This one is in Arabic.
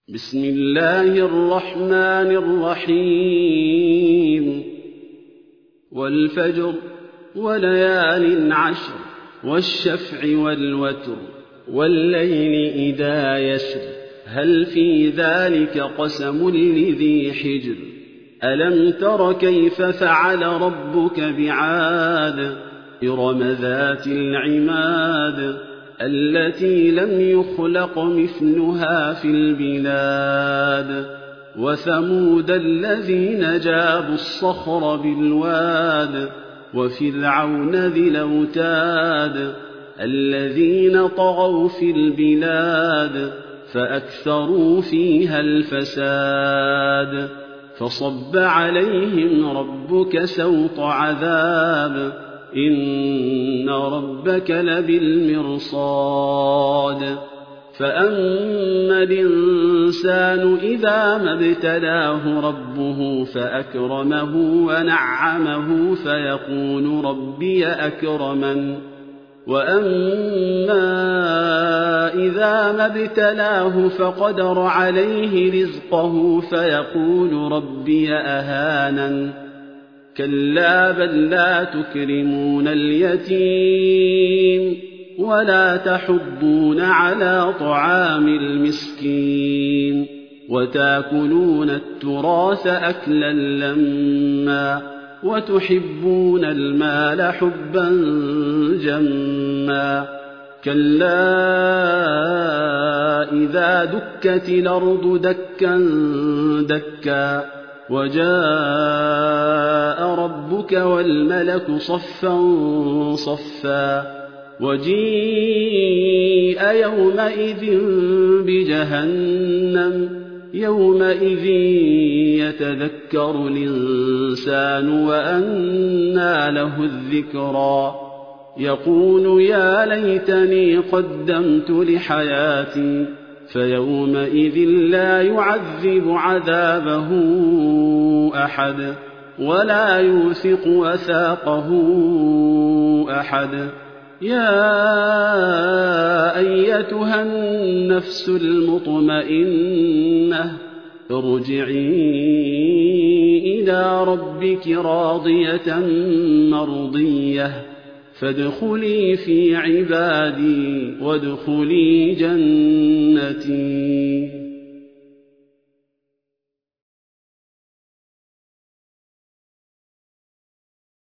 بسم الله الرحمن الرحيم والفجر وليال عشر والشفع والوتر والليل إذا يسر هل في ذلك قسم لذي حجر ألم تر كيف فعل ربك بعاد إرم ذات العماد التي لم يخلق مثلها في البلاد وثمود الذين جابوا الصخر بالواد وفرعون ذي الأوتاد الذين طغوا في البلاد فأكثروا فيها الفساد فصب عليهم ربك سوط عذاب إن ربك لبالمرصاد فأما الإنسان إذا ما ابتلاه ربه فأكرمه ونعمه فيقول ربي أكرمن وأما إذا ما ابتلاه فقدر عليه رزقه فيقول ربي أهانن كلا بل لا تكرمون اليتيم ولا تحضون على طعام المسكين وتاكلون التراث أكلا لما وتحبون المال حبا جما كلا إذا دكت الأرض دكا دكا وجاء ربك والملك صفا صفا وجيء يومئذ بجهنم يومئذ يتذكر الإنسان وأنى له الذكرى يقول يا ليتني قدمت لحياتي فيومئذ لا يعذب عذابه أحد ولا يوثق وثاقه أحد يا أيتها النفس المطمئنة ارجعي إلى ربك راضية مرضية فادخلي في عبادي وادخلي جنتي